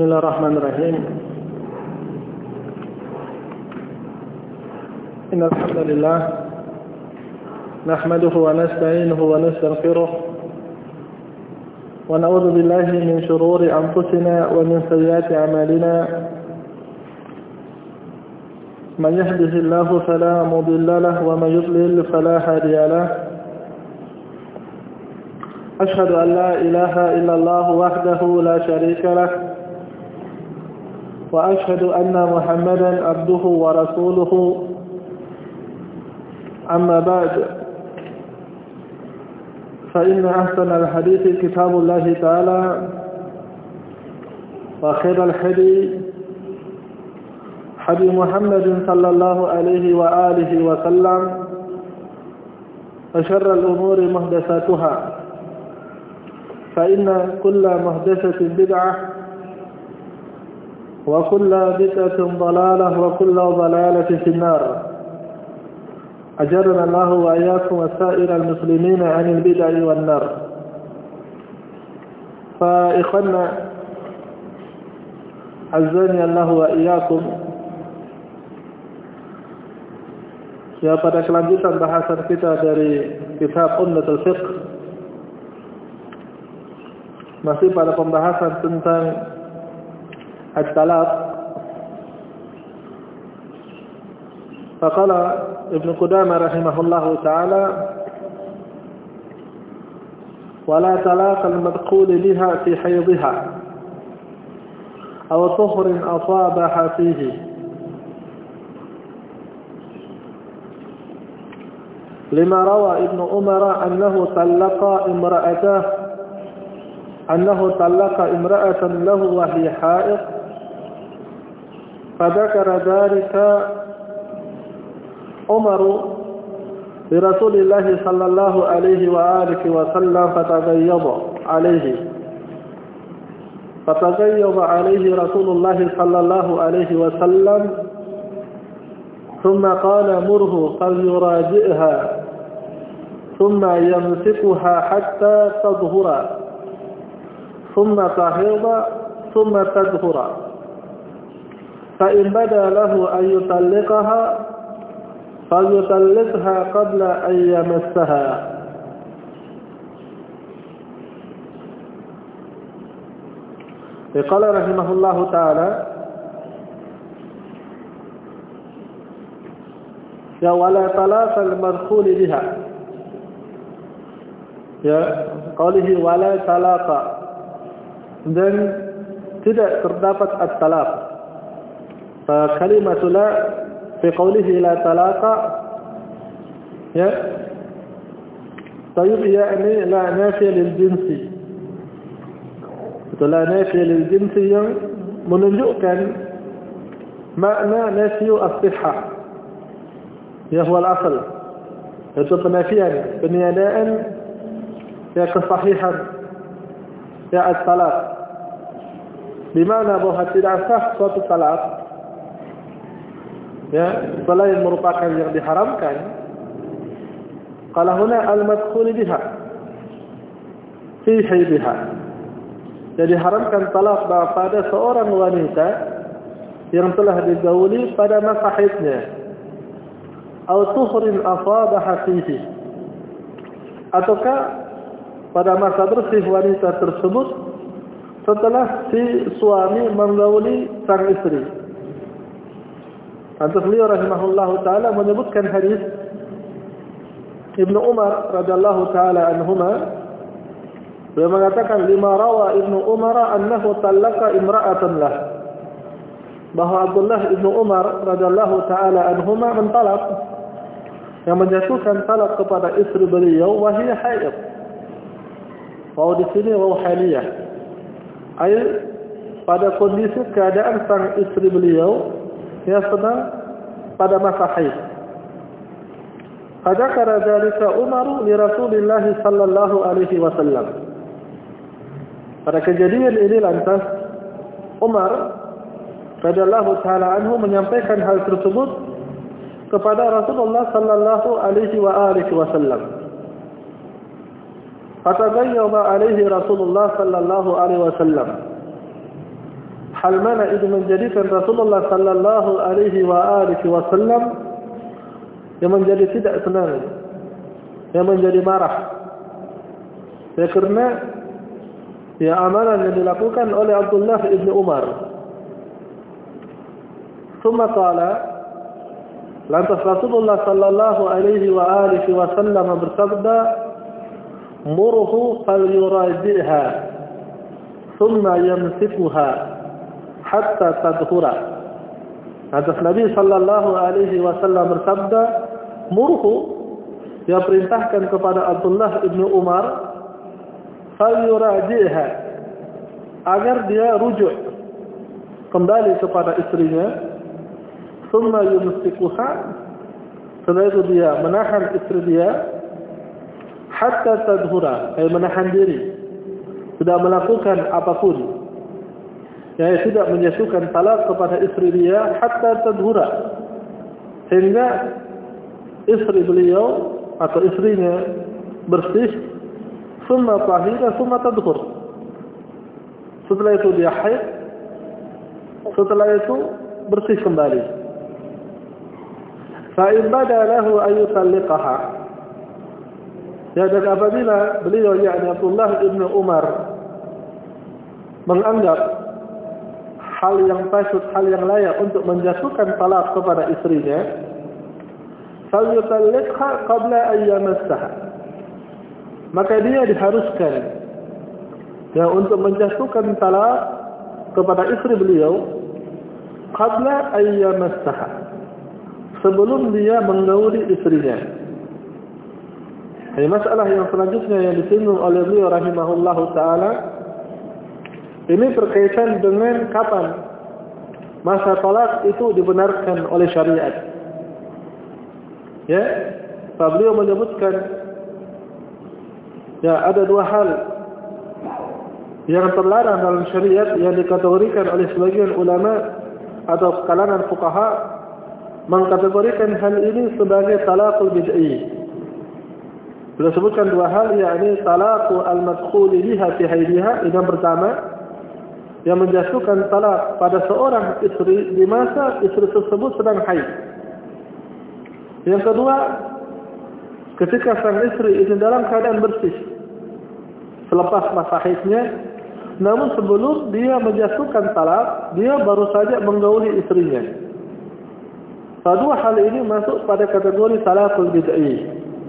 Bismillahirrahmanirrahim. Innal hamdalillah nahmaduhu wa nasta'inuhu wa nastaghfiruh wa na'udzu billahi min shururi anfusina wa min sayyiati a'malina. Man yahdihillahu fala mudilla lahu wa man yudlil fala hadiya lahu. Ashhadu an la ilaha illallah wahdahu la sharika lahu wa ashhadu anna Muhammadan abduhu wa rasuluhu. أما بعد فإن أحسن الحديث كتاب الله تعالى وخير الهدي هدي محمد صلى الله عليه وآله وسلم وشر الأمور محدثاتها فإن كل محدثة بدعة وكل بدعة ضلالة وكل ضلالة في النار. أجرنا الله وإياكم وسائر المسلمين عن البدع والنار. فإخوانا عزني الله وإياكم. Ya, pada kelanjutan bahasan kita dari kitab Umdatul Fiqh, masih pada pembahasan tentang at-talaq. Faqala Ibnu Qudamah rahimahullahu ta'ala, wala talaqa al-madkhul biha fi haydhiha aw tuhrin asabaha fihi, lima rawa Ibnu Umar annahu talaqa imra'atan lahu wa hiya haid, fadhakara dhalika عمر لرسول الله صلى الله عليه وآله وسلم فتغيظ عليه رسول الله صلى الله عليه وسلم ثم قال مره فليراجعها ثم يمسكها حتى تظهر ثم تحيض ثم تظهر فإن بدا له أن يطلقها فليطلقها قبل أن يمسها. قال رحمه الله تعالى ya wala talaqa al-madkhul biha, ya qalihi wala talaqa, dan tidak terdapat at-talaq. Kalimat la fi qawlihi la talaqa, ya tayyib, yakni la nafiya lil jinsi. Itu la nafiya lil jinsi yang menunjukkan makna nafiyu as-sihhah, ya huwa al-asl, itu penafian, peniadaan ya kesahihan ya at-talaq, di mana bahwa tidak sah suatu talaq ya selain merupakan yang diharamkan. Qala huna al-madkhul biha fi haydha, jadi diharamkan talak pada seorang wanita yang telah digauli pada masa haidnya, atau tuhrin asabaha fihi, ataukah pada masa bersih wanita tersebut setelah si suami menggauli sang istri. Antas beliau rahimahullahu ta'ala menyebutkan hadis Ibnu Umar radhiyallahu ta'ala anhuma. Beliau mengatakan lima rawa Ibnu Umar annahu talaqa imra'atan lah, bahwa Abdullah Ibnu Umar radhiyallahu ta'ala anhuma mentalak, yang menjatuhkan talak kepada istri beliau wahia haid. Wa di sini wa haliyah, ay pada kondisi keadaan sang istri beliau ya sedang pada masa haid. Fadzakara dzalika Umar li Rasulillah sallallahu alaihi wasallam. Pada kejadian ini lantas Umar radhiyallahu taala anhu menyampaikan hal tersebut kepada Rasulullah sallallahu alaihi wasallam. Fataghayyaba alaihi Rasulullah sallallahu alaihi wasallam hal mana itu menjadikan Rasulullah sallallahu alaihi wasallam yang menjadi tidak senang, yang menjadi marah. Ya, karena ya amalan yang dilakukan oleh Abdullah ibn Umar. Thumma qala, lantas Rasulullah sallallahu alaihi wasallam bersabda, murhu falyuraji'ha thumma yamsikuha hatta tadhura. Lantas Nabi sallallahu alaihi wasallam bersabda, murhu, dia perintahkan kepada Abdullah ibn Umar, falyuraji'ha, agar dia rujuk kembali kepada istrinya, thumma yumsikuha, setelah itu dia menahan istri dia, hatta tadhura, menahan diri, tidak melakukan apapun, tidak menjatuhkan talak kepada istri dia, hatta tadhura, sehingga istri beliau atau istrinya bersih, summa tahira, summa tadhur, setelah itu dia haid, setelah itu bersih kembali. Fa in bada lahu an yutalliqaha, ya, dan apabila beliau yakni Abdullah ibn Umar menganggap hal yang patut, hal yang layak untuk menjatuhkan talak kepada istrinya, falyutalliqha qabla an yamassaha, maka dia diharuskan ya untuk menjatuhkan talak kepada istri beliau qabla an yamassaha, sebelum dia menggauli istrinya. Ini masalah yang selanjutnya yang disinggung oleh beliau rahimahullahu taala, ini berkaitan dengan kapan masa talak itu dibenarkan oleh syariat. Ya, beliau menyebutkan ya ada dua hal yang terlarang dalam syariat yang dikategorikan oleh sebagian ulama atau kalangan fuqaha, mengkategorikan hal ini sebagai talaqul bid'i. Beliau sebutkan dua hal, yakni talaqu al-madkhuli biha fi haidiha, yang pertama yang menjatuhkan talak pada seorang istri di masa istri tersebut sedang haid. Yang kedua, ketika sang istri itu dalam keadaan bersih selepas masa haidnya, namun sebelum dia menjatuhkan talak, dia baru saja menggauli istrinya. Kedua hal ini masuk pada kategori talaqul bid'i.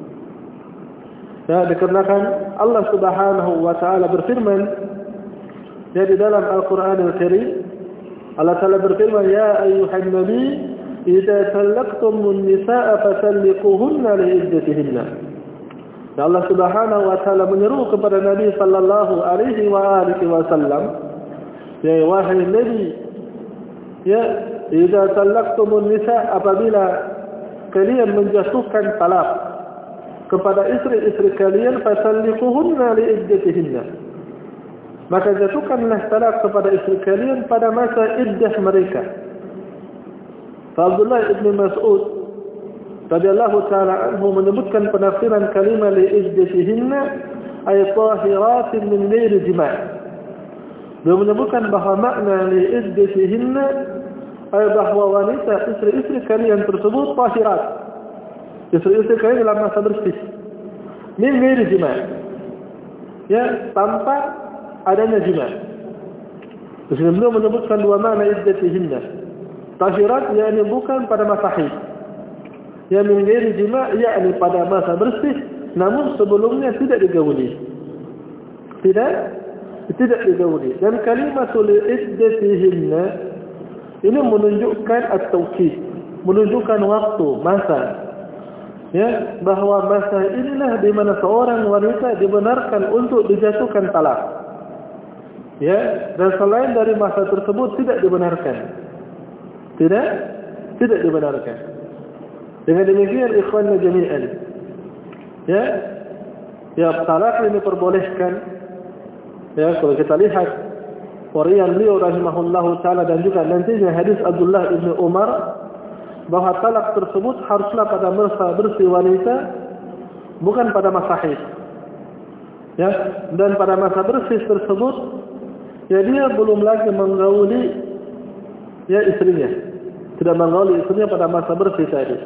Ya, dikarenakan Allah Subhanahu wa taala berfirman ya di dalam Al-Qur'an Al-Karim, Allah Taala berfirman, ya ayyuhan nabi idza talaqtumun nisaa fatalliquhunna li'iddatihinna. Dan Allah Subhanahu wa taala menyeru kepada Nabi sallallahu alaihi wasallam, ya wahai nabi, ya idza talaqtumun nisaa, apabila kalian menjatuhkan talak kepada istri-istri kalian, fatalliquhunna li'iddatihinna, maka jatuhkanlah talak kepada istri kalian pada masa iddah mereka. Abdullah ibn Mas'ud radhiyallahu ta'ala anhu menyebutkan penafsiran kalimah li'iddatihinna ay tahiratin min ghairi jima'. Dia menyebutkan bahawa makna li'iddatihinna ay bahawa wanita istri-istri kalian tersebut tahirat, istri-istri kalian dalam masa bersih, min ghairi jima', ya, tanpa adanya jima'. Terus beliau menyebutkan dua makna iddatihinna. Tahirat yakni bukan pada masa haid, ya, min ghairi jima' yakni pada masa bersih namun sebelumnya tidak digauli, tidak digauli. Dan kalimatul iddatihinna ini menunjukkan at-tawqit, menunjukkan waktu, masa, ya, bahwa masa inilah di mana seorang wanita dibenarkan untuk dijatuhkan talak. Ya, dan selain dari masa tersebut tidak dibenarkan. Tidak dibenarkan. Dengan demikian ikhwanna jami'an, ya, talak ini diperbolehkan. Ya, kalau kita lihat warian beliau rahimahullahu taala dan juga nantinya hadis Abdullah ibn Umar, bahwa talak tersebut haruslah pada masa bersih wanita, bukan pada masa haid. Ya, dan pada masa bersih tersebut, ya dia belum lagi menggauli ya istrinya, tidak menggauli istrinya pada masa bersih tadi.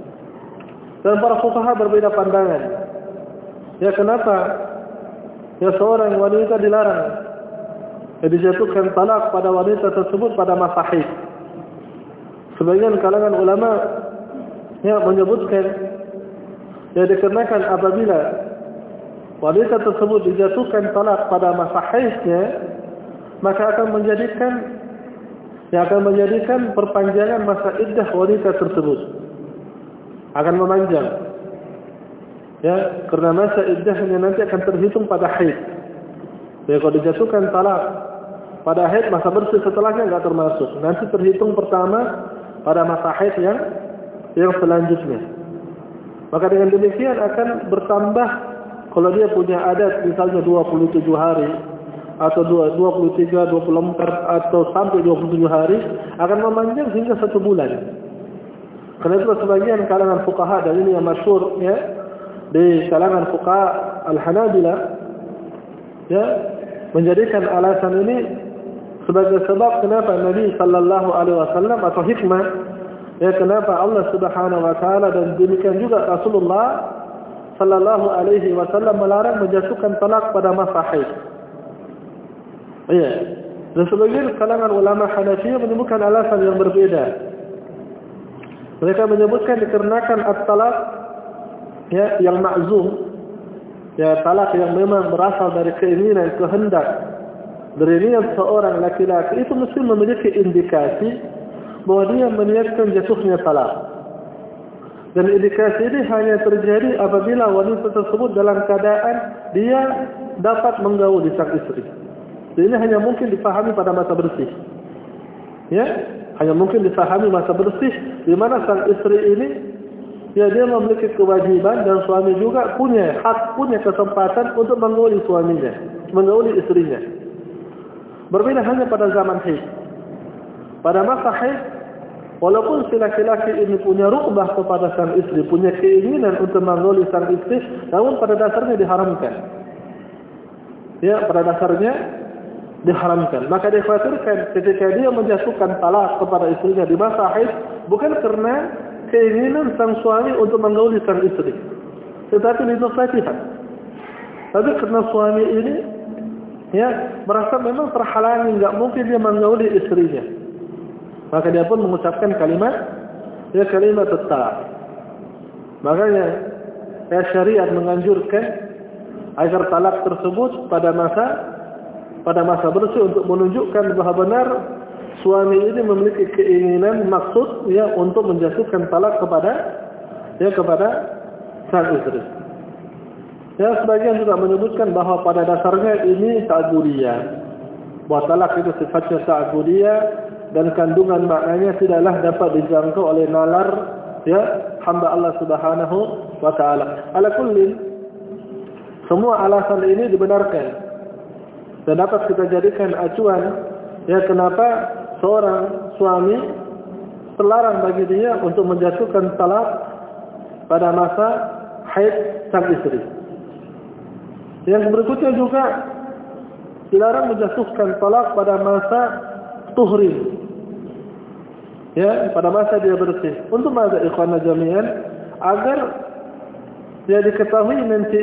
Dan para fuqaha berbeda pandangan. Ya kenapa? Ya seorang wanita dilarang ya dijatuhkan talak pada wanita tersebut pada masa haid. Sebagian kalangan ulama ya menyebutkan ya dikarenakan apabila wanita tersebut dijatuhkan talak pada masa haidnya, maka akan menjadikan perpanjangan masa iddah wanita tersebut akan memanjang. Ya, karena masa iddahnya nanti akan terhitung pada haid. Ya, kalau dijatuhkan talak pada haid, masa bersih setelahnya enggak termasuk. Nanti terhitung pertama pada masa haid yang selanjutnya. Maka dengan demikian akan bertambah kalau dia punya adat misalnya 27 hari atau 23, 24 atau sampai 27 hari akan memanjang hingga 1 bulan. Karena itu sebagian kalangan fuqaha, dan ini yang masyhur ya di kalangan fuqaha Al-Hanabilah ya menjadikan alasan ini sebagai sebab kenapa Nabi sallallahu alaihi wasallam atau hikmah ya kenapa Allah Subhanahu wa taala dan demikian juga Rasulullah sallallahu alaihi wasallam melarang menjatuhkan talak pada masa haid. Iya. Dan sebagian kalangan ulama Hanafiyah menemukan alasan yang berbeda. Mereka menyebutkan dikarenakan at-talak ya yang ma'zum, ya talak yang memang berasal dari keinginan, kehendak dari niat seorang laki-laki, itu mesti memiliki indikasi bahwa dia meniatkan jatuhnya talak. Dan indikasi ini hanya terjadi apabila wanita tersebut dalam keadaan dia dapat menggauli sang istri. Dan ini hanya mungkin dipahami pada masa bersih. Ya, hanya mungkin dipahami masa bersih di mana sang istri ini ya dia memiliki kewajiban dan suami juga punya hak, punya kesempatan untuk menggauli suaminya, menggauli istrinya. Berbeda hanya pada zaman haid. Pada masa haid, walaupun si laki-laki ini punya rukbah kepada sang istri, punya keinginan untuk menggauli sang istri, namun pada dasarnya diharamkan. Ya, pada dasarnya diharamkan. Maka dikhawatirkan ketika dia menjatuhkan talak kepada istrinya di masa haid, bukan karena keinginan sang suami untuk menggauli sang istri, tetapi linufatiha. Tapi karena suami ini ya merasa memang terhalangi, enggak mungkin dia menggauli istrinya, maka dia pun mengucapkan kalimat talak. Makanya syariat menganjurkan agar talak tersebut pada masa bersih untuk menunjukkan bahwa benar suami ini memiliki keinginan, maksud ya untuk menjatuhkan talak kepada sang istri. Ya, sebagian juga menyebutkan bahwa pada dasarnya ini ta'budiyah. Bahwa talak itu sifatnya ta'budiyah dan kandungan maknanya tidaklah dapat dijangkau oleh nalar ya hamba Allah Subhanahu wa taala. Ala kullin, semua alasan ini dibenarkan dan dapat kita jadikan acuan ya kenapa seorang suami terlarang bagi dia untuk menjatuhkan talak pada masa haid sang istri. Yang berikutnya juga dilarang menjatuhkan talak pada masa tuhrim. Ya, pada masa dia bersih. Untuk masa ikhwana jami'an agar dia diketahui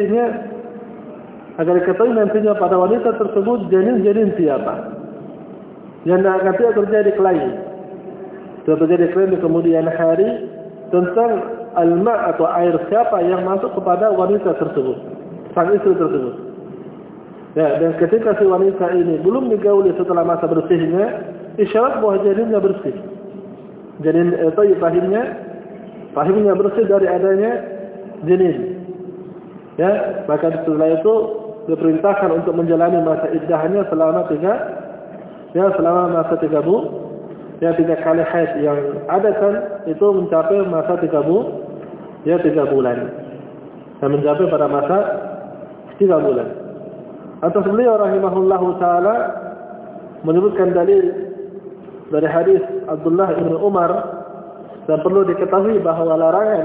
nantinya pada wanita tersebut janin siapa. Yang nanti terjadi klaim. Terjadi klaim di kemudian hari tentang alma atau air siapa yang masuk kepada wanita tersebut, sang istri tersebut. Ya, dan ketika si wanita ini belum digauli setelah masa bersihnya, isyarat bahwa janinnya bersih. Janin itu rahimnya bersih dari adanya janin. Ya, maka setelah itu diperintahkan untuk menjalani masa iddahnya selama 3 kali haid yang adatan itu mencapai masa 3 bulan. Dan mencapai pada masa 3 bulan. Atas beliau rahimahullahu taala menyebutkan dalil dari hadis Abdullah bin Umar, dan perlu diketahui bahwa larangan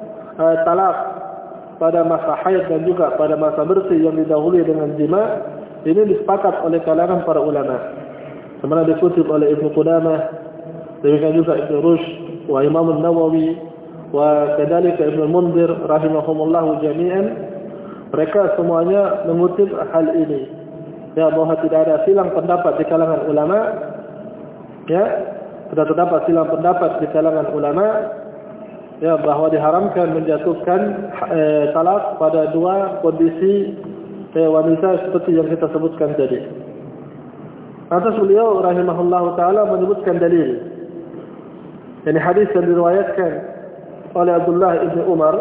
talak pada masa haid dan juga pada masa bersih yang didahului dengan jima ini disepakat oleh kalangan para ulama. Sebenarnya dikutip oleh Ibnu Qudamah, demikian juga Ibnu Rushd, wa Imam An-Nawawi, wa kadzalika Ibnu Munzir rahimahumullah jami'an. Mereka semuanya mengutip hal ini, ya, bahwa tidak ada silang pendapat di kalangan ulama, ya, tidak terdapat silang pendapat di kalangan ulama, ya, bahwa diharamkan menjatuhkan talak pada dua kondisi wanita seperti yang kita sebutkan tadi. Atas beliau rahimahullah taala menyebutkan dalil. Ini hadis yang diriwayatkan oleh Abdullah ibn Umar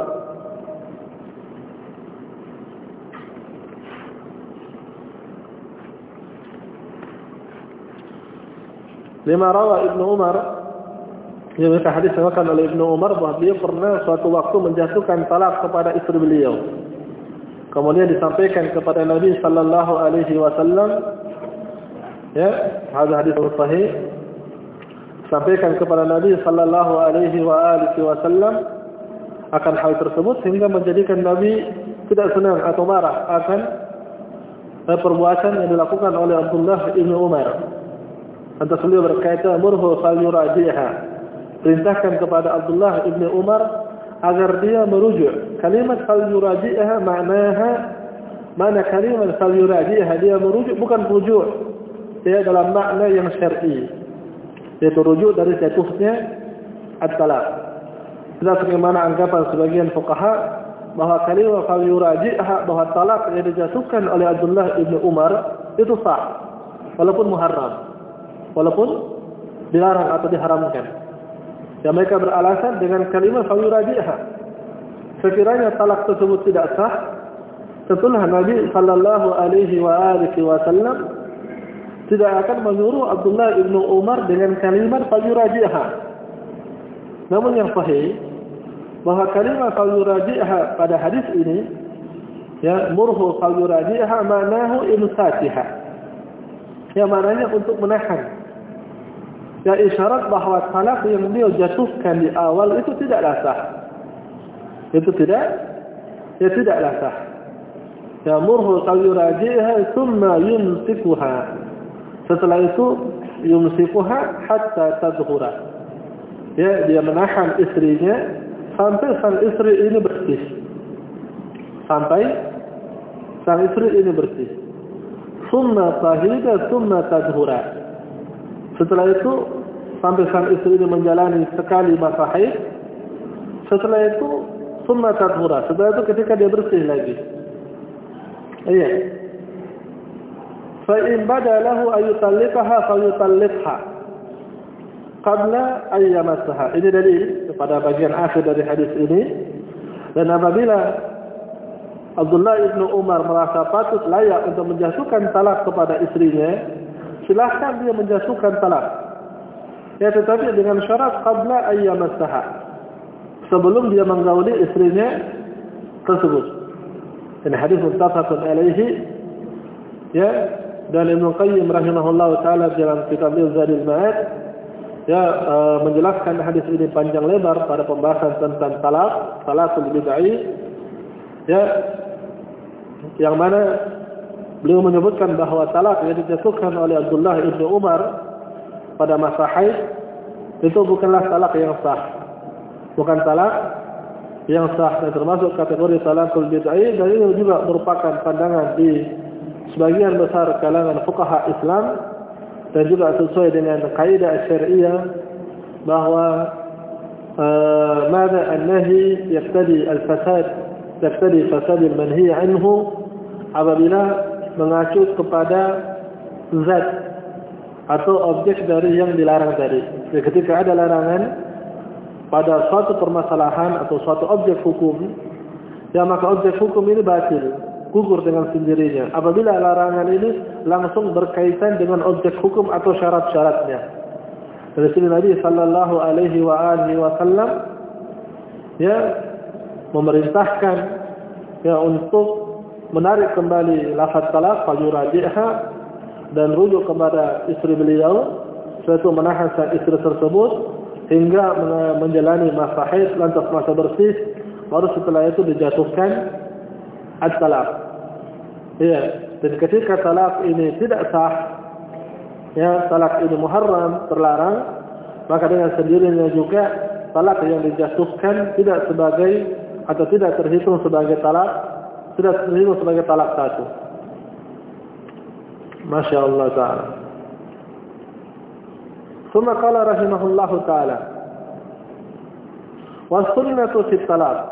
lima rawa Ibnu Umar, yang hadis diriwayatkan oleh Ibnu Umar bahwa beliau pernah suatu waktu menjatuhkan talak kepada istri beliau. Kemudian disampaikan kepada Nabi sallallahu alaihi wasallam, ya, hadis sahih, sampaikan kepada Nabi sallallahu alaihi wasallam akan hal tersebut, sehingga menjadikan Nabi tidak senang atau marah akan perbuatan yang dilakukan oleh Abdullah ibn Umar. Lantas beliau berkata, murhu falyuraji'ha, perintahkan kepada Abdullah ibn Umar agar dia merujuk. Kalimat falyuraji'ha mana kalimat falyuraji'ha, dia merujuk bukan rujuk, dia dalam makna yang syar'i, yaitu rujuk dari jatuhnya at-talaq. Tidak sebagaimana anggapan sebagian fuqaha bahwa kalimat falyuraji'ha, bahwa talak yang dijatuhkan oleh Abdullah ibn Umar itu sah walaupun muharram, walaupun dilarang atau diharamkan. Ya, mereka beralasan dengan kalimat falyuraji'ha. Sekiranya talak tersebut tidak sah, tentulah Nabi sallallahu alaihi wasallam tidak akan menyuruh Abdullah ibn Umar dengan kalimat falyuraji'ha. Namun yang sahih bahwa kalimat falyuraji'ha pada hadis ini, ya, murhu falyuraji'ha manahu imsakiha, ya, maknanya untuk menahan. Ya, isyarat bahwa talak yang beliau jatuhkan di awal itu tidaklah sah. Itu tidaklah sah. Ya, murhu falyuraji'ha thumma yumsikuha. Setelah itu yumsikuha hatta tadhura. Ya, dia menahan istrinya sampai sang istri ini bersih. Sampai sang istri ini bersih. Thumma tahida thumma tadhura. Setelah itu sampai sang istri ini menjalani sekali masa haid. Setelah itu thumma tadhura. Setelah itu ketika dia bersih lagi. Iya. Fa in badalahu ayutalliqaha fayutalliqha qabla ayyamassaha. Ini dalil pada bagian akhir dari hadis ini. Dan apabila Abdullah ibn Umar merasa patut layak untuk menjatuhkan talak kepada istrinya, silahkan dia menjatuhkan talak. Ya, tetapi dengan syarat qabla ayyamassaha, sebelum dia menggauli istrinya tersebut. Ini hadis muttafaqun alaihi, ya, dan Ibnu Qayyim rahimahullahu taala dalam kitab Zadul Ma'ad, ya, menjelaskan hadis ini panjang lebar pada pembahasan tentang talaqul bid'ah, ya, yang mana beliau menyebutkan bahwa talak yang dijatuhkan oleh Abdullah ibn Umar pada masa haid itu bukanlah talak yang sah. Bukan talak yang sah, dan termasuk kategori talaqul bid'ah, dan ini juga merupakan pandangan di sebagian besar kalangan fuqaha Islam, dan juga sesuai dengan kaidah syariah bahwa mada an-nahi yaqtadi al-fasad, yaqtadi fasad al-manhi anhu, apabila mengacu kepada zat atau objek dari yang dilarang tadi. Jadi ketika ada larangan pada suatu permasalahan atau suatu objek hukum, ya, maka objek hukum ini batil, gugur dengan sendirinya apabila larangan ini langsung berkaitan dengan objek hukum atau syarat-syaratnya. Dari sini Nabi sallallahu alaihi wasallam, ya, memerintahkan, ya, untuk menarik kembali lafaz talak falyuraji'ha dan rujuk kepada istri beliau, suatu menahan sang istri tersebut hingga menjalani masa haid, lantas masa bersih, baru setelah itu dijatuhkan at-talaq. Ya, Dan ketika talak ini tidak sah, ya, talak ini muharram, terlarang, maka dengan sendirinya juga talak yang dijatuhkan tidak sebagai atau tidak terhitung sebagai talak, tidak terhitung sebagai talak satu. Masya Allah Ta'ala. Thumma qala rahimahullahu ta'ala, wa sunnatu fit talaq.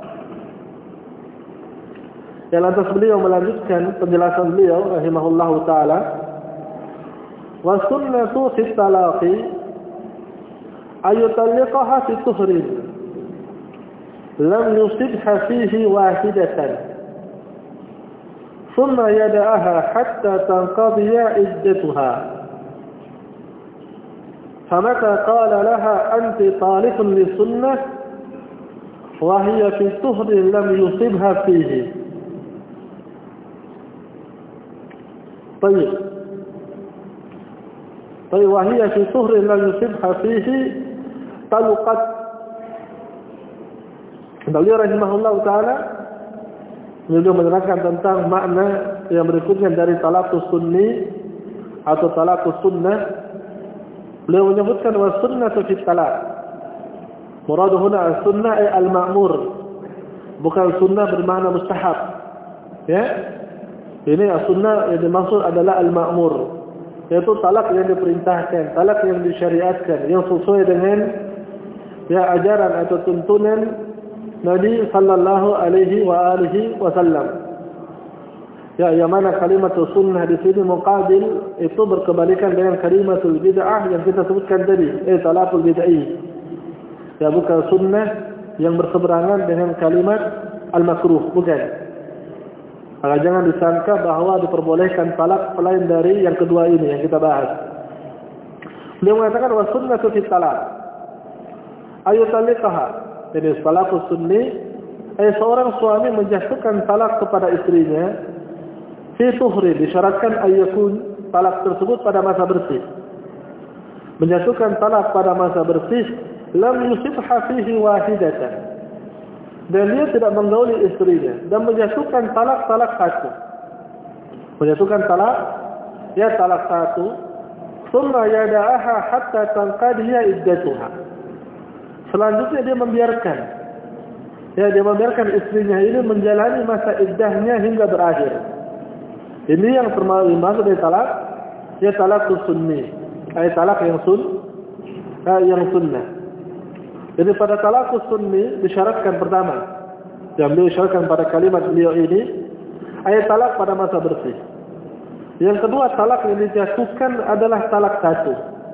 Yang lantas beliau melanjutkan penjelasan beliau rahimahullahu ta'ala, wa sunnatu fit talaqi ayutalliqaha fi tuhrin lam yusibha fihi wahidatan thumma yada'aha hatta tanqadiya iddatuha famata qala laha anti talifun li sunnah wa hiya fi tuhrin lam yusibha fihi. طيب وهي في طهر لم يصبها فيه طلقت. Beliau rahimahullah ta'ala beliau menerangkan tentang makna yang berikutnya dari talaqus sunni atau talaqus sunnah. Beliau menyebutkan wa sunnatu fit talaq. Murad huna as-sunnah ay al-ma'mur, bukan sunnah bermakna mustahab. Ya, ini as-sunnah yang dimaksud adalah al-ma'mur, yaitu talak yang diperintahkan, talak yang disyariatkan, yang sesuai dengan ya ajaran atau tuntunan Nabi sallallahu alaihi wa alihi wasallam. Ya, yang mana kalimatul sunnah di sini muqabil itu berkebalikan dengan kalimatul bid'ah yang kita sebutkan tadi, talaqul bid'ah. Ya, bukan sunnah yang berseberangan dengan kalimat al-makruh, bukan. Maka jangan disangka bahwa diperbolehkan talak selain dari yang kedua ini yang kita bahas. Beliau mengatakan wa sunnatu fit talaq ayutalliqaha. Jadi talaqus sunni seorang suami menjatuhkan talak kepada istrinya fi tuhri, disyaratkan ayakun talak tersebut pada masa bersih. Menjatuhkan talak pada masa bersih lam yusibha fihi wahidatan, dan dia tidak menggauli istrinya dan menjatuhkan talak satu. Menjatuhkan talak, ya talak satu. Thumma yada'aha hatta tanqadiya iddatuha. Selanjutnya dia membiarkan. Ya, dia membiarkan istrinya ini menjalani masa iddahnya hingga berakhir. Ini yang termasuk dari talak, ya talaqus sunni. Talak yang sunnah. Jadi pada talaqus sunni disyaratkan pertama, yang beliau syaratkan pada kalimat beliau ini, ayat talak pada masa bersih. Yang kedua, talak yang dijatuhkan adalah talak satu.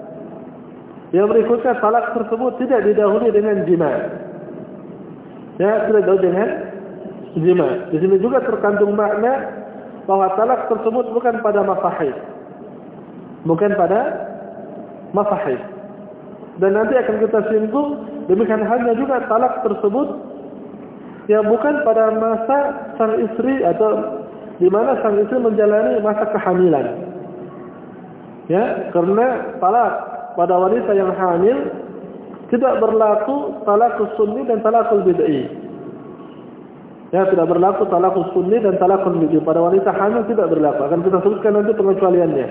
Yang berikutnya, talak tersebut tidak didahului dengan jima. Ya, tidak didahului dengan jima. Di sini juga terkandung makna bahwa talak tersebut bukan pada masa haid. Bukan pada masa haid. Dan nanti akan kita singgung, demikian halnya juga talak tersebut yang bukan pada masa sang istri atau di mana sang istri menjalani masa kehamilan. Ya, karena talak pada wanita yang hamil tidak berlaku talaqus sunni dan talaqul bid'i. Ya, tidak berlaku talaqus sunni dan talaqul bid'i. Pada wanita hamil tidak berlaku. Akan kita sebutkan nanti pengecualiannya.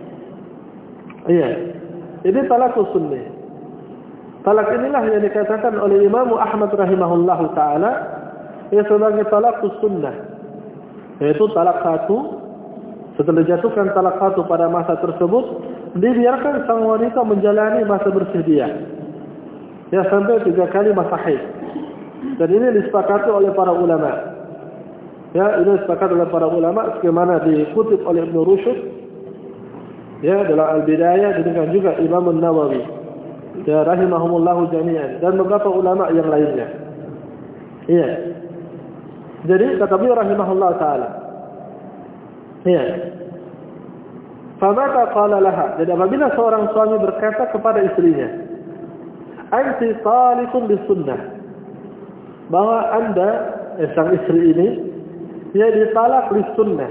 Iya. Ini talaqus sunni. Talak inilah yang dikatakan oleh Imam Ahmad rahimahullahu ta'ala sebagai talaqus sunnah, yaitu talak satu. Setelah dijatuhkan talak satu pada masa tersebut, dibiarkan sang wanita menjalani masa bersih dia, ya sampai 3 kali masa haid. Dan ini disepakati oleh para ulama. Ya, ini disepakati oleh para ulama sebagaimana dikutip oleh Ibnu Rushd ya dalam Al-Bidayah, demikian juga Imam An-Nawawi ya rahimahumullahu jami'an, dan beberapa ulama yang lainnya. Iya. Jadi kata beliau rahimahullah ta'ala. Iya. Famata qala laha. Jadi apabila seorang suami berkata kepada istrinya, anti talikun bis sunnah, bahwa anda sang istri ini dia ditalak bis sunnah.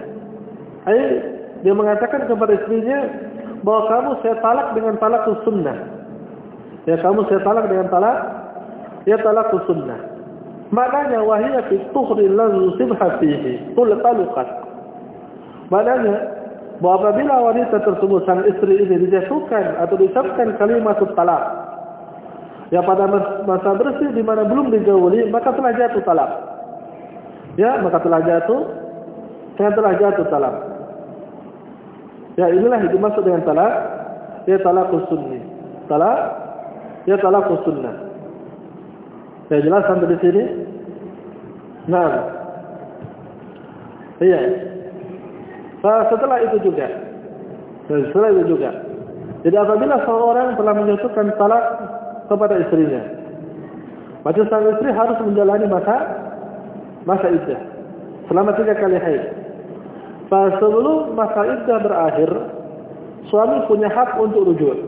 Dia mengatakan kepada istrinya bahwa kamu saya talak dengan talaqus sunnah. Ya, kamu saya talak dengan talak, ya talaqus sunnah. Maknanya wahiyya fi tuhri la yusibha fihi talaqat. Maknanya, bahwa apabila wanita tersebut, sang istri ini dijatuhkan atau diucapkan kalimat talak, ya pada masa bersih di mana belum digauli, maka telah jatuh talak. Ya, maka telah jatuh talak. Ya, inilah yang dimaksud dengan talak. Ya, talaqus sunni. Talaqus sunnah. Ya, jelas sampai di sini? Nah. Iya. Setelah itu juga. Jadi apabila seorang telah menjatuhkan talak kepada istrinya, maka sang istri harus menjalani masa iddah selama 3 kali haid. Sebelum masa iddah berakhir, suami punya hak untuk rujuk.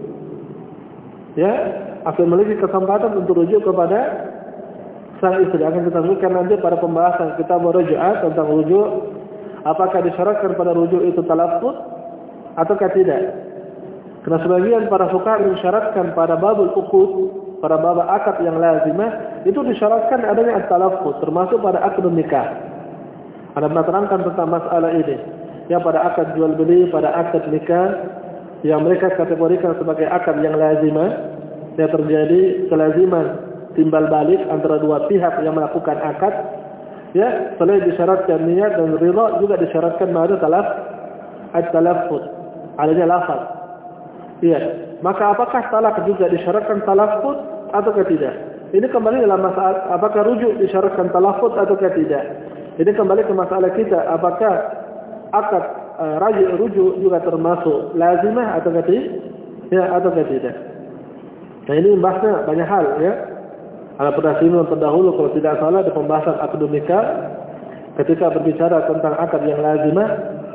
Ya, akan memiliki kesempatan untuk rujuk kepada sang istri. Akan kita sebutkan nanti pada pembahasan kita merujuat tentang rujuk. Apakah disyaratkan pada rujuk itu talaffuz ataukah tidak? Karena sebagian para fuqaha mensyaratkan pada babul uqud, pada bab akad yang lazimah, itu disyaratkan adanya at-talaffuz, termasuk pada akad nikah. Ada menerangkan tentang masalah ini. Ya, pada akad jual beli, pada akad nikah yang mereka kategorikan sebagai akad yang lazimah, yang terjadi kelaziman timbal balik antara dua pihak yang melakukan akad. Ya, selain disyaratkan niat dan ridha, juga disyaratkan ada at-talaffuz, adanya lafaz. Iya, maka apakah talak juga disyaratkan talaffuz ataukah tidak? Ini kembali dalam masalah apakah rujuk disyaratkan talaffuz ataukah tidak. Ini kembali ke masalah kita, apakah akad rujuk juga termasuk lazimah ataukah tidak? Ya, ataukah tidak. Nah, ini membahasnya banyak hal, ya. Ada pendahuluan terdahulu kalau tidak salah di pembahasan akad nikah ketika berbicara tentang akad yang lazimah,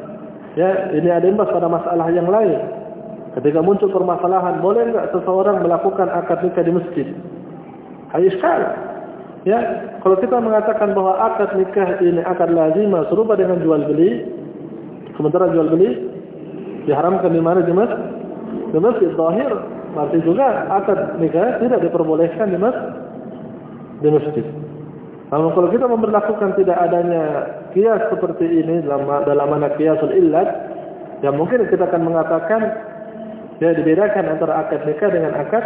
ya, ini ada imbas pada masalah yang lain. Ketika muncul permasalahan, boleh enggak seseorang melakukan akad nikah di masjid? Iskal. Ya, kalau kita mengatakan bahwa akad nikah ini akad lazimah serupa dengan jual beli, sementara jual beli diharamkan di mana? Di masjid zahir, berarti juga akad nikah tidak diperbolehkan di masjid. Namun kalau kita memberlakukan tidak adanya kias seperti ini dalam mana kiasul illat, ya mungkin kita akan mengatakan ya dibedakan antara akad nikah dengan akad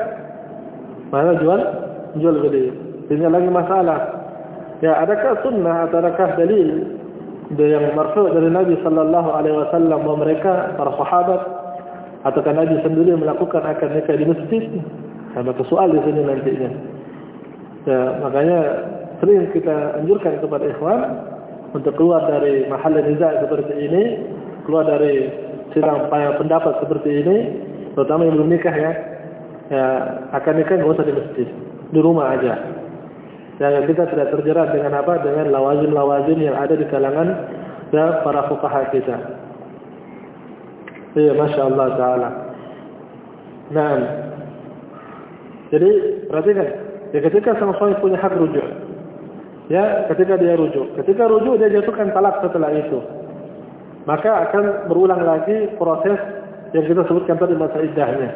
mana jual beli. Ini lagi masalah. Ya, adakah sunnah, adakah dalil yang marfu' dari Nabi sallallahu alaihi wasallam bahwa mereka para sahabat ataukah Nabi sendiri melakukan akad nikah di masjid? Ada soal di sini nantinya. Ya, makanya sering kita anjurkan kepada ikhwan untuk keluar dari mahal niza seperti ini, keluar dari sidang pendapat seperti ini, terutama yang belum nikah ya. Ya, akan nikah enggak usah di masjid, di rumah aja. Ya, kita tidak terjerat dengan apa? Dengan lawazim-lawazim yang ada di kalangan ya, para fuqaha kita. Ya, masya-Allah taala. Nah, jadi perhatikan. Ya, ketika sang suami punya hak rujuk, ya, ketika dia rujuk dia jatuhkan talak setelah itu, maka akan berulang lagi proses yang kita sebutkan tadi masa iddahnya.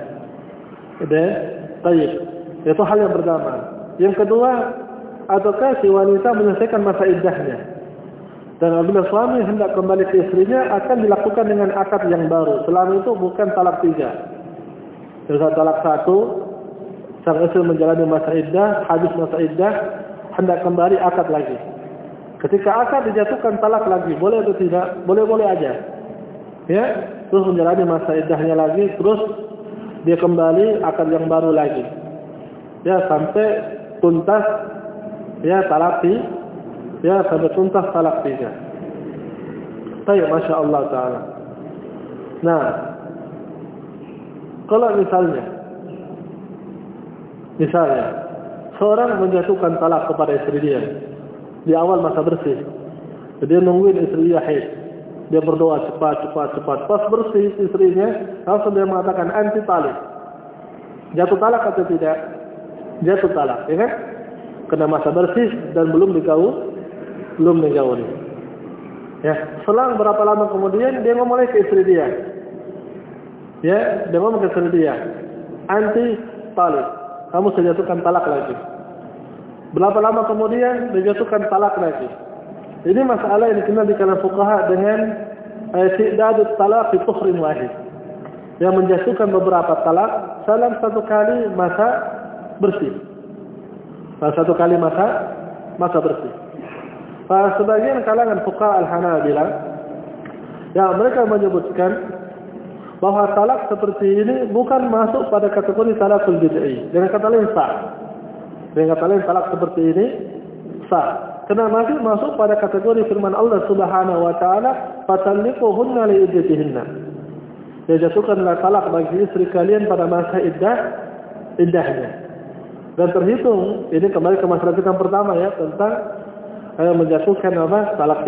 Baik, itu hal yang pertama. Yang kedua, ataukah si wanita menyelesaikan masa iddahnya, dan apabila suami hendak kembali ke istrinya akan dilakukan dengan akad yang baru. Selama itu bukan talak 3. Jadi talak 1. Sang istri menjalani masa iddah, habis masa iddah, hendak kembali akad lagi. Ketika akad dijatuhkan talak lagi, boleh atau tidak? Boleh-boleh aja. Ya, terus menjalani masa iddahnya lagi, terus dia kembali akad yang baru lagi. Ya, sampai tuntas ya talak 3. Ya, sampai tuntas talak 3. Baik, masya Allah taala. Nah, kalau misalnya seorang menjatuhkan talak kepada istri dia di awal masa bersih, dia nungguin istri dia haid, dia berdoa cepat. Pas bersih istrinya, langsung dia mengatakan anti talak. Jatuh talak atau tidak? Jatuh talak, ya kan? Kena masa bersih dan belum digauli. Ya, selang berapa lama kemudian dia ngomong lagi ke istri dia. Ya, dia ngomong ke istri dia, anti talak. Kamu sejatuhkan talak lagi. Berapa lama kemudian dijatuhkan talak lagi. Ini masalah yang dikenal di kalangan fuqaha dengan i'tidadut talaq fi tuhrin wahid. Yang menjatuhkan beberapa talak dalam satu kali masa bersih. Satu kali masa bersih. Sebagian kalangan fuqaha al-Hanabilah ya mereka menyebutkan bahwa talak seperti ini bukan masuk pada kategori talakul bid'i. Dengan kata lain sah. Dengan kata lain talak seperti ini sah. Karena masih masuk pada kategori firman Allah Subhanahu wa taala, "Fatalliquhunna li iddatihinna." Ya jatuhkanlah talak bagi istri kalian pada masa iddahnya. Dan terhitung ini kembali ke masalah kita yang pertama ya tentang menjatuhkan talak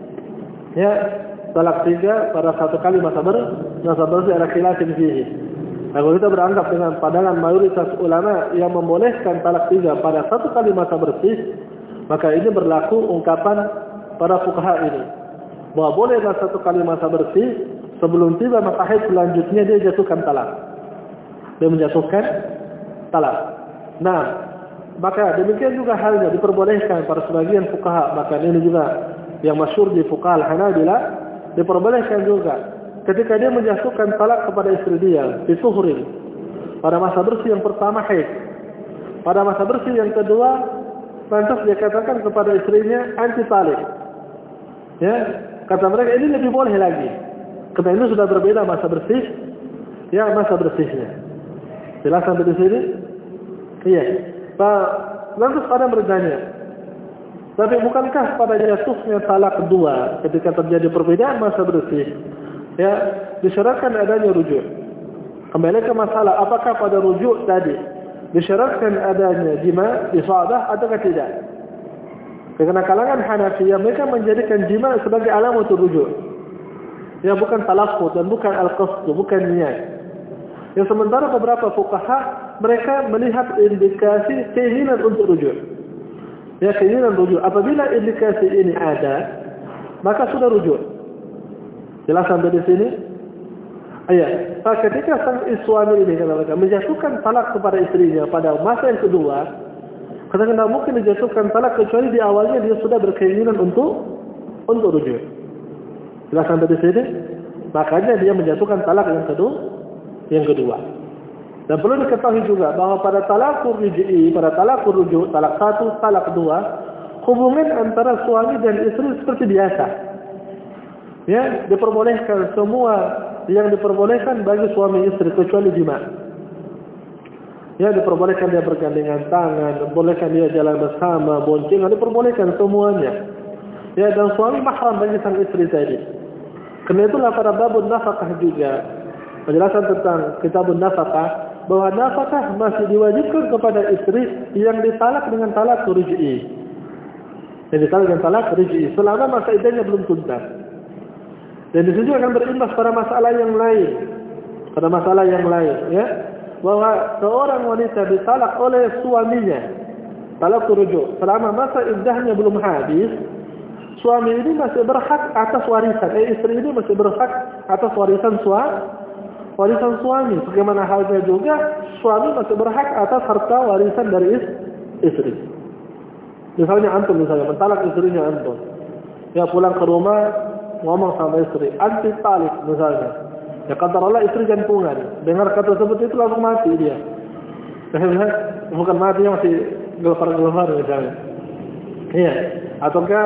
talak 3 pada satu kali masa bersih ada khilafin fihi. Kalau kita beranggap dengan pandangan mayoritas ulama yang membolehkan talak 3 pada satu kali masa bersih, maka ini berlaku ungkapan para fuqaha ini bahwa bolehlah satu kali masa bersih sebelum tiba masa haid selanjutnya dia jatuhkan talak. Dia menjatuhkan talak. Nah, maka demikian juga halnya diperbolehkan para sebagian fuqaha, maka ini juga yang masyhur di fuqaha al-Hanabilah diperbolehkan juga ketika dia menjatuhkan talak kepada istri dia fi suhrin pada masa bersih yang pertama haid, pada masa bersih yang kedua lantas dia katakan kepada istrinya anti talik. Ya, kata mereka ini lebih boleh lagi karena ini sudah berbeda masa bersih ya masa bersihnya. Jelas sampai di sini? Iya. Lantas ada bertanya, tapi bukankah pada jatuhnya talak kedua ketika terjadi perbedaan masa bersih ya disyaratkan adanya rujuk? Kembali ke masalah apakah pada rujuk tadi disyaratkan adanya jima isadah atau tidak? Karena kalangan Hanafiyah mereka menjadikan jima sebagai alamat rujuk. Ya bukan talaffuz dan bukan al-qasd, bukan niat. Yang sementara beberapa fuqaha mereka melihat indikasi keinginan untuk rujuk. Ya keinginan rujuk. Apabila indikasi ini ada, maka sudah rujuk. Jelas sampai di sini? Iya. Ketika sang suami ini menjatuhkan talak kepada istrinya pada masa yang kedua, karena tidak mungkin dijatuhkan talak kecuali di awalnya dia sudah berkeinginan untuk rujuk. Jelas sampai di sini? Makanya dia menjatuhkan talak yang kedua. Dan perlu diketahui juga bahwa pada talakur ruj'i, pada talakur rujuk, talak 1, talak 2, hubungan antara suami dan istri seperti biasa. Ya, diperbolehkan semua yang diperbolehkan bagi suami istri kecuali jima. Ya, diperbolehkan dia bergandengan tangan, diperbolehkan dia jalan bersama, boncengan, diperbolehkan semuanya. Ya, dan suami mahram bagi sang istri tadi. Karena itulah pada babun nafkah juga penjelasan tentang kitabun nafkah bahwa nafkah masih diwajibkan kepada istri yang ditalak dengan talak ruj'i. Yang ditalak dengan talak ruj'i selama masa iddahnya belum tuntas. Dan di sini akan berimbas pada masalah yang lain. Pada masalah yang lain, ya. Bahwa seorang wanita ditalak oleh suaminya, talak rujuk, selama masa iddahnya belum habis, suami ini masih berhak atas warisan. Istri ini masih berhak atas warisan suami. Bagaimana halnya juga suami masih berhak atas harta warisan dari istri. Misalnya antum mentalak istrinya antum. Ya pulang ke rumah ngomong sama istri, anti talik misalnya. Ya qadarullah istri jantungan. Dengar kata seperti itu langsung mati dia. Bukan mati masih gelepar-gelepar misalnya. Iya. Ataukah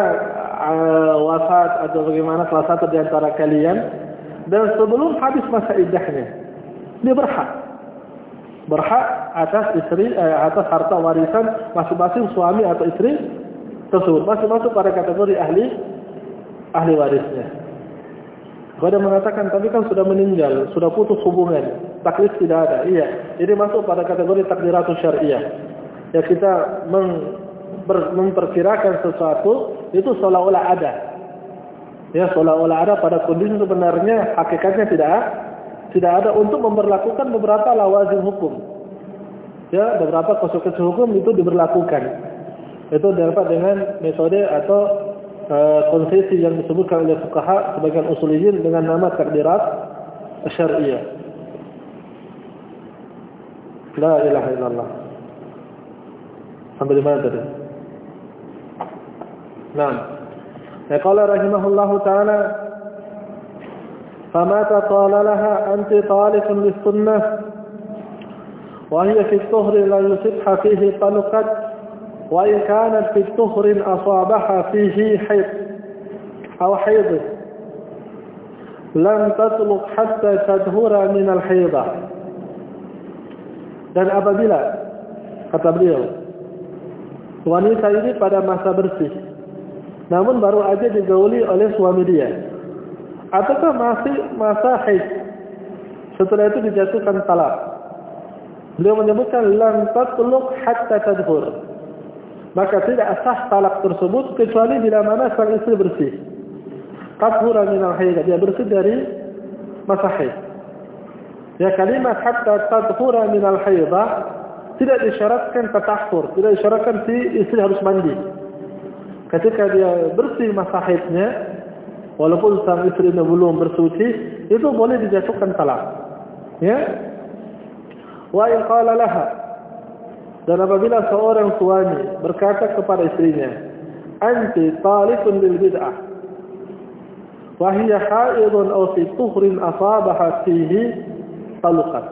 wafat atau bagaimana salah satu di antara kalian dan sebelum habis masa iddahnya dia berhak atas istri atas harta warisan masing-masing suami atau istri tersebut, masih masuk pada kategori ahli warisnya. Kalau mengatakan tapi kan sudah meninggal, sudah putus hubungan, taklif tidak ada. Iya, ini masuk pada kategori takdiratus syariah. Ya kita memperkirakan sesuatu itu seolah-olah ada. Ya seolah-olah ada pada kondisi sebenarnya hakikatnya tidak ada untuk memberlakukan beberapa lawazim hukum. Ya beberapa konsekuensi hukum itu diberlakukan. Itu dapat dengan metode atau konsesi yang disebutkan oleh fuqaha sebagian usuliyin dengan nama takdirat syariah. La ilaha illallah. Sampai di mana tadi? Nah, qala rahimahullahu taala famata qala laha anti talikun lis-sunnah wa hiya fi at-tuhri la yusibha fihi talqat wa in kanat fi at-tuhri asabaha fihi hayd aw hayd lam tatluq hatta tadhura min al-haidah. Dan apabila, kata beliau, wanita ini pada masa bersih, namun baru aja digauli oleh suami dia, ataukah masih masa haid, setelah itu dijatuhkan talak, beliau menyebutkan lam tatluq hatta tadhur, maka tidak sah talak tersebut kecuali bila mana sang istri bersih. Tadhura min al-haidah, dia bersih dari masa haid. Ya, kalimat hatta tadhura min al-haidah tidak disyaratkan tatahhur, tidak disyaratkan si istri harus mandi. Ketika dia bersih masa haidnya, walaupun sang istri belum bersuci, itu boleh dijatuhkan talak. Ya. Wa in qala laha, dan apabila seorang suami berkata kepada istrinya, anti talikun lil bid'ah wa hiya haidun aw fi tuhrin asabaha fihi taluqat.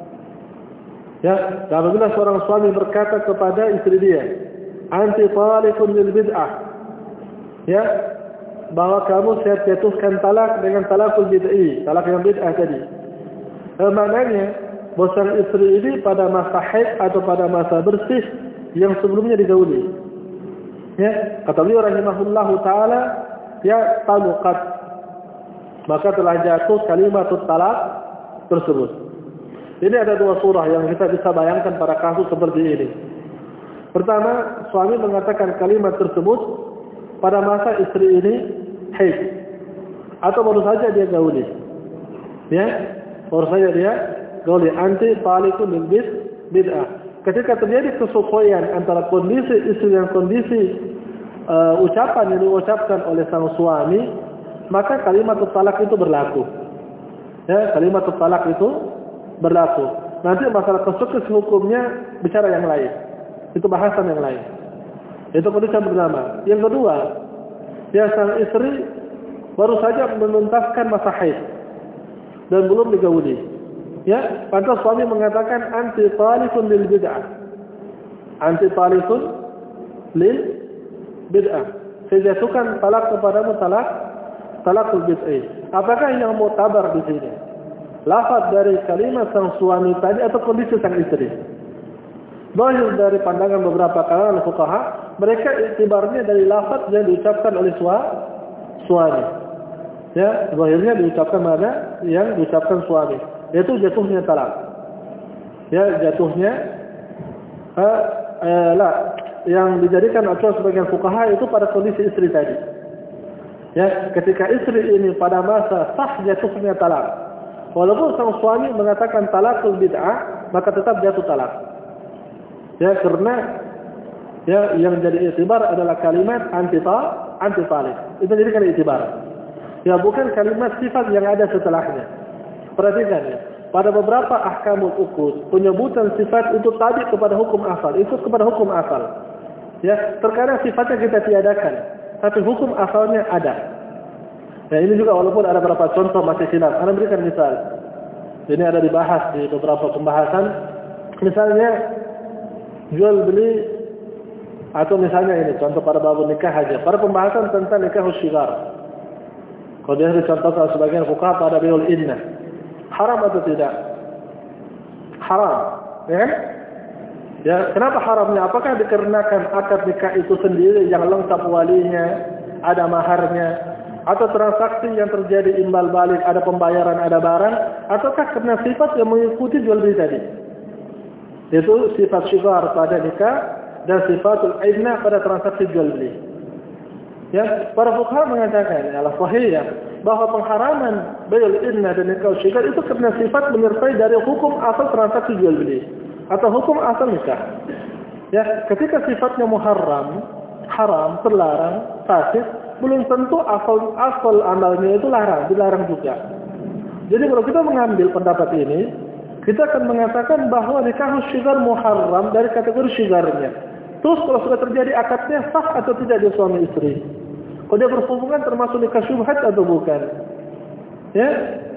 Ya, apabila seorang suami berkata kepada istri dia, anti talikun lil bid'ah, ya, bahwa kamu saya jatuhkan talak dengan talakul bid'i, talak yang bid'ah tadi. Maknanya, bahwa sang istri ini pada masa haid atau pada masa bersih yang sebelumnya digauli. Ya, kata beliau rahimahullahu taala, ya taluqat, maka telah jatuh kalimat talak tersebut. Ini ada dua surah yang kita bisa bayangkan pada kasus seperti ini. Pertama, suami mengatakan kalimat tersebut pada masa istri ini haid, atau baru saja dia gauli. Ya, baru saja dia gauli, anti talikun lil bid'ah. Ketika terjadi kesesuaian antara kondisi istri dan kondisi ucapan yang diucapkan oleh sang suami, maka kalimat talak itu berlaku. Ya, kalimat talak itu berlaku. Nanti masalah konsekuensi hukumnya bicara yang lain. Itu bahasan yang lain. Itu kondisi yang pertama. Yang kedua, ya sang istri baru saja menuntaskan masa haid dan belum digauli. Ya, pantas suami mengatakan anti talikun lil bid'ah. Anti talikun lil bid'ah. Saya jatuhkan talak kepadamu talakul bid'ah. Apakah yang mu'tabar di sini? Lafaz dari kalimat sang suami tadi atau kondisi sang istri? Zahir dari pandangan beberapa kalangan fuqaha, mereka iktibarnya dari lafaz yang diucapkan oleh suami. Ya, zahirnya diucapkan mana? Yang diucapkan suami, yaitu jatuhnya talak. Ya, jatuhnya yang dijadikan acuan sebagian fuqaha itu pada kondisi istri tadi. Ya, ketika istri ini pada masa sah jatuhnya talak, walaupun sang suami mengatakan talakul bid'ah, maka tetap jatuh talak. Ya, karena ya yang jadi i'tibar adalah kalimat anti talik. Itu jadikan i'tibar. Ya, bukan kalimat sifat yang ada setelahnya. Perhatikan ya, pada beberapa ahkamul uqud, penyebutan sifat itu tadi kepada hukum asal, itu kepada hukum asal. Ya, terkadang sifatnya kita tiadakan, tapi hukum asalnya ada. Nah, ini juga walaupun ada beberapa contoh masih khilaf. Ana berikan misal. Ini ada dibahas di beberapa pembahasan. Misalnya jual beli, atau misalnya ini contoh pada bab nikah aja. Pada pembahasan tentang nikah syigar. Kalau dia dicontohkan sebagian fuqaha pada biul inna. Haram atau tidak? Haram. Ya? Ya, kenapa haramnya? Apakah dikarenakan akad nikah itu sendiri yang lengkap walinya, ada maharnya, atau transaksi yang terjadi imbal balik, ada pembayaran, ada barang, ataukah karena sifat yang mengikuti jual beli tadi? Itu sifat syigar pada nikah dan sifatul inna pada transaksi jual beli. Ya, para fuqaha mengatakan al-sahih ya, bahwa pengharaman bayul inna dan nikah syigar itu karena sifat menyertai dari hukum asal transaksi jual beli atau hukum asal nikah. Ya, ketika sifatnya muharram, haram, terlarang, fasid, belum tentu asal amalnya itu dilarang juga. Jadi kalau kita mengambil pendapat ini, kita akan mengatakan bahwa nikah syigar muharram dari kategori syigarnya. Terus kalau sudah terjadi akadnya sah atau tidak dia suami istri? Kalau dia berhubungan termasuk nikah syubhat atau bukan? Ya,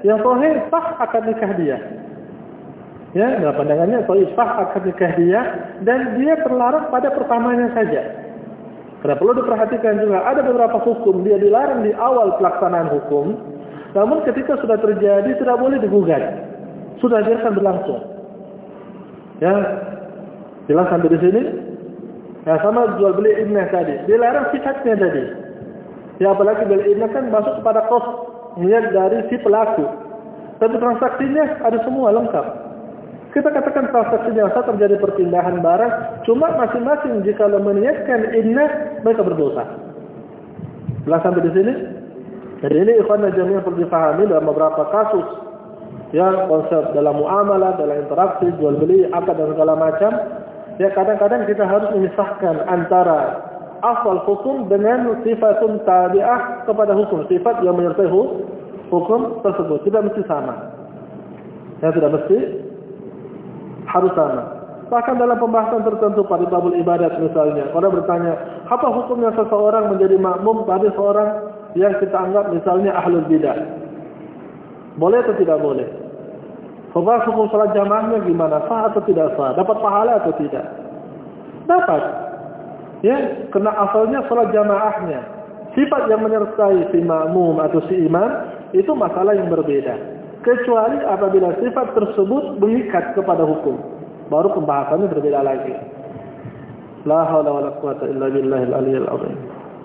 yang sahih sah akad nikah dia. Ya, nah pandangannya sahih sah akad nikah dia dan dia terlarang pada pertamanya saja. Karena perlu diperhatikan juga ada beberapa hukum dia dilarang di awal pelaksanaan hukum, namun ketika sudah terjadi tidak boleh digugat. Sudah biarkan berlangsung. Ya, jelas sampai di sini. Ya, sama jual beli ibnah tadi, dilarang sifatnya tadi. Ya, apalagi beli ibnah kan masuk kepada kos niat dari si pelaku. Tapi transaksinya ada semua lengkap. Kita katakan transaksinya sah terjadi perpindahan barang, cuma masing-masing jika meniatkan ibnah mereka berdosa. Jelas sampai di sini. Jadi ini ikhwanna jami'an perlu dipahami dalam beberapa kasus. Ya, konsep dalam muamalah, dalam interaksi, jual beli, akad dan segala macam. Ya, kadang-kadang kita harus memisahkan antara asal hukum dengan sifatun tabi'ah kepada hukum. Sifat yang menyertai hukum tersebut. Tidak mesti sama. Ya, tidak mesti harus sama. Bahkan dalam pembahasan tertentu pada babul ibadat misalnya, orang bertanya, apa hukumnya seseorang menjadi makmum pada seorang yang kita anggap misalnya ahlul bidah? Boleh atau tidak boleh? Hukum salat jamaahnya gimana? Sah atau tidak sah? Dapat pahala atau tidak? Dapat. Ya, kena asalnya salat jamaahnya. Sifat yang menyertai si makmum atau si imam itu masalah yang berbeda. Kecuali apabila sifat tersebut mengikat kepada hukum, baru pembahasannya berbeda lagi. La haula wala quwata illa billahil aliyyil azim.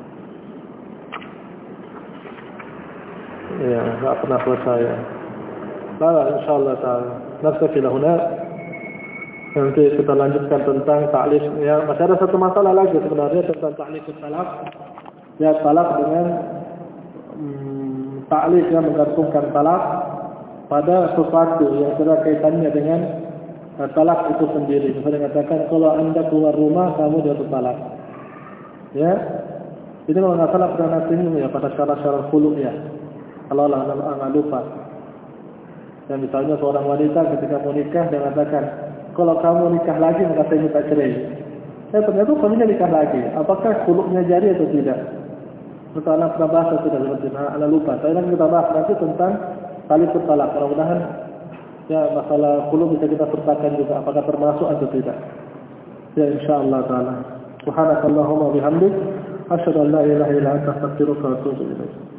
Ya, enggak pernah selesai ya. Baiklah, insyaallah taala. Naktafi huna. Nanti kita lanjutkan tentang ta'liq ya. Masih ada satu masalah lagi sebenarnya tentang ta'liqut talaq. Ya, talaq dengan ta'liq yang menggantungkan talaq pada sesuatu yang ada kaitannya dengan talak itu sendiri. Misalnya katakan kalau anda keluar rumah kamu jatuh talak. Ya, ini kalau nggak salah pernah nasihnya ya pada syarat-syarat khulu ya. Kalau nggak lupa. Dan misalnya seorang wanita ketika mau nikah dia katakan kalau kamu nikah lagi maka saya minta cerai. Ternyata suaminya nikah lagi. Apakah khulunya jadi atau tidak? Misalnya pernah bahas atau tidak seperti itu. Anda lupa. Saya nanti kita bahas nanti tentang talaqut talaq. Mudah-mudahan ya masalah khulu bisa kita sertakan juga apakah termasuk atau tidak. Ya insyaallah taala. Subhanakallahumma bihamdik asyhadu an la ilaha illa anta astaghfiruka wa atubu ilaik.